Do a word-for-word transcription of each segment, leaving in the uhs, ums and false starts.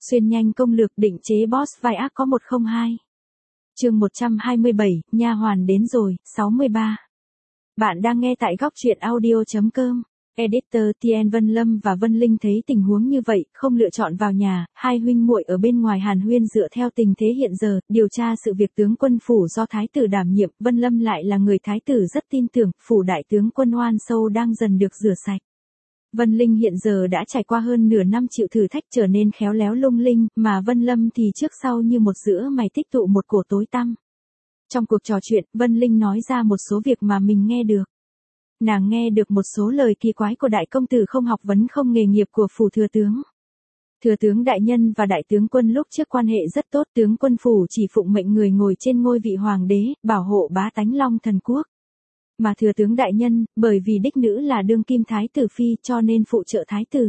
Xuyên nhanh công lược định chế boss vai ác có một không hai. Chương một trăm hai mươi bảy, nha hoàn đến rồi, sáu mươi ba. Bạn đang nghe tại góc truyện audio chấm com. Editor Tien Vân Lâm và Vân Linh thấy tình huống như vậy, không lựa chọn vào nhà, hai huynh muội ở bên ngoài hàn huyên dựa theo tình thế hiện giờ, điều tra sự việc tướng quân phủ do thái tử đảm nhiệm, Vân Lâm lại là người thái tử rất tin tưởng, phủ đại tướng quân oan sâu đang dần được rửa sạch. Vân Linh hiện giờ đã trải qua hơn nửa năm chịu thử thách trở nên khéo léo lung linh, mà Vân Lâm thì trước sau như một giữa mày tích tụ một cổ tối tăm. Trong cuộc trò chuyện, Vân Linh nói ra một số việc mà mình nghe được. Nàng nghe được một số lời kỳ quái của đại công tử không học vấn không nghề nghiệp của phủ thừa tướng. Thừa tướng đại nhân và đại tướng quân lúc trước quan hệ rất tốt, tướng quân phủ chỉ phụng mệnh người ngồi trên ngôi vị hoàng đế, bảo hộ bá tánh Long Thần quốc. Mà thừa tướng đại nhân, bởi vì đích nữ là đương kim thái tử phi cho nên phụ trợ thái tử.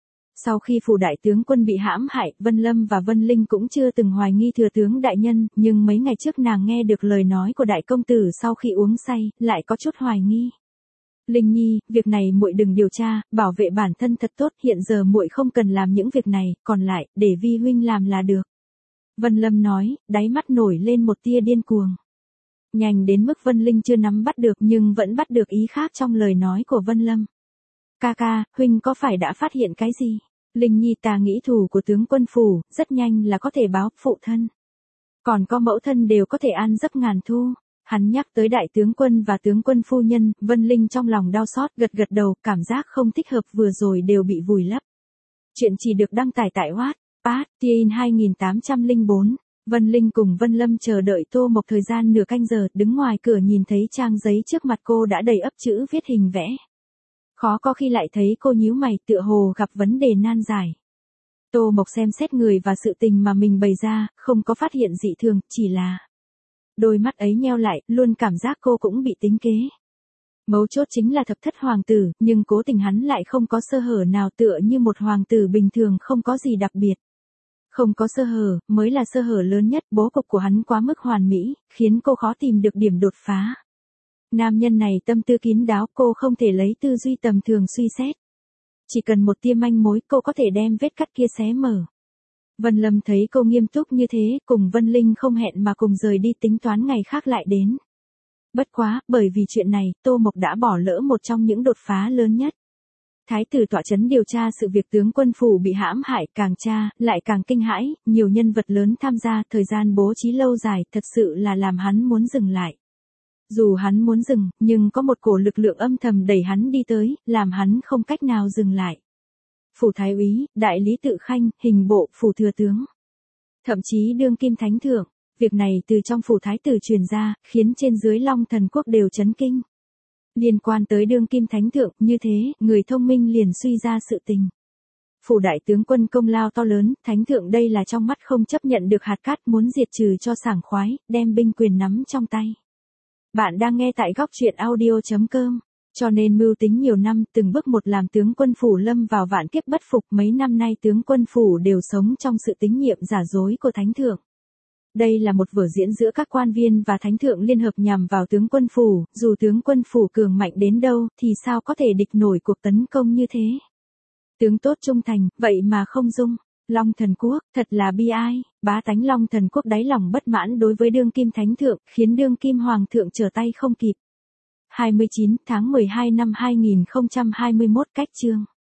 Sau khi phủ đại tướng quân bị hãm hại, Vân Lâm và Vân Linh cũng chưa từng hoài nghi thừa tướng đại nhân, nhưng mấy ngày trước nàng nghe được lời nói của đại công tử sau khi uống say, lại có chút hoài nghi. Linh Nhi, việc này muội đừng điều tra, bảo vệ bản thân thật tốt, hiện giờ muội không cần làm những việc này, còn lại, để vi huynh làm là được. Vân Lâm nói, đáy mắt nổi lên một tia điên cuồng. Nhanh đến mức Vân Linh chưa nắm bắt được nhưng vẫn bắt được ý khác trong lời nói của Vân Lâm. Ca ca, huynh có phải đã phát hiện cái gì? Linh Nhi ta nghĩ thù của tướng quân phủ, rất nhanh là có thể báo phụ thân. Còn có mẫu thân đều có thể an giấc ngàn thu. Hắn nhắc tới đại tướng quân và tướng quân phu nhân, Vân Linh trong lòng đau xót gật gật đầu, cảm giác không thích hợp vừa rồi đều bị vùi lấp. Chuyện chỉ được đăng tải tại Wattpad, Teen hai tám không bốn. Vân Linh cùng Vân Lâm chờ đợi Tô Mộc thời gian nửa canh giờ, đứng ngoài cửa nhìn thấy trang giấy trước mặt cô đã đầy ắp chữ viết hình vẽ. Khó có khi lại thấy cô nhíu mày tựa hồ gặp vấn đề nan giải. Tô Mộc xem xét người và sự tình mà mình bày ra, không có phát hiện dị thường, chỉ là... Đôi mắt ấy nheo lại, luôn cảm giác cô cũng bị tính kế. Mấu chốt chính là thập thất hoàng tử, nhưng cố tình hắn lại không có sơ hở nào tựa như một hoàng tử bình thường không có gì đặc biệt. Không có sơ hở, mới là sơ hở lớn nhất, bố cục của hắn quá mức hoàn mỹ, khiến cô khó tìm được điểm đột phá. Nam nhân này tâm tư kín đáo, cô không thể lấy tư duy tầm thường suy xét. Chỉ cần một tia manh mối, cô có thể đem vết cắt kia xé mở. Vân Lâm thấy cô nghiêm túc như thế, cùng Vân Linh không hẹn mà cùng rời đi tính toán ngày khác lại đến. Bất quá, bởi vì chuyện này, Tô Mộc đã bỏ lỡ một trong những đột phá lớn nhất. Thái tử tọa chấn điều tra sự việc tướng quân phủ bị hãm hại, càng tra, lại càng kinh hãi, nhiều nhân vật lớn tham gia, thời gian bố trí lâu dài, thật sự là làm hắn muốn dừng lại. Dù hắn muốn dừng, nhưng có một cổ lực lượng âm thầm đẩy hắn đi tới, làm hắn không cách nào dừng lại. Phủ thái úy, đại lý tự khanh, hình bộ, phủ thừa tướng. Thậm chí đương kim thánh thượng, việc này từ trong phủ thái tử truyền ra, khiến trên dưới Long Thần quốc đều chấn kinh. Liên quan tới đương kim thánh thượng, như thế, người thông minh liền suy ra sự tình. Phủ đại tướng quân công lao to lớn, thánh thượng đây là trong mắt không chấp nhận được hạt cát, muốn diệt trừ cho sảng khoái, đem binh quyền nắm trong tay. Bạn đang nghe tại góc truyện audio chấm com. Cho nên mưu tính nhiều năm, từng bước một làm tướng quân phủ lâm vào vạn kiếp bất phục, mấy năm nay tướng quân phủ đều sống trong sự tín nhiệm giả dối của thánh thượng. Đây là một vở diễn giữa các quan viên và thánh thượng liên hợp nhằm vào tướng quân phủ, dù tướng quân phủ cường mạnh đến đâu, thì sao có thể địch nổi cuộc tấn công như thế. Tướng tốt trung thành, vậy mà không dung. Long Thần quốc, thật là bi ai, bá tánh Long Thần quốc đáy lòng bất mãn đối với đương kim thánh thượng, khiến đương kim hoàng thượng trở tay không kịp. hai mươi chín tháng mười hai năm hai nghìn không trăm hai mươi mốt cách chương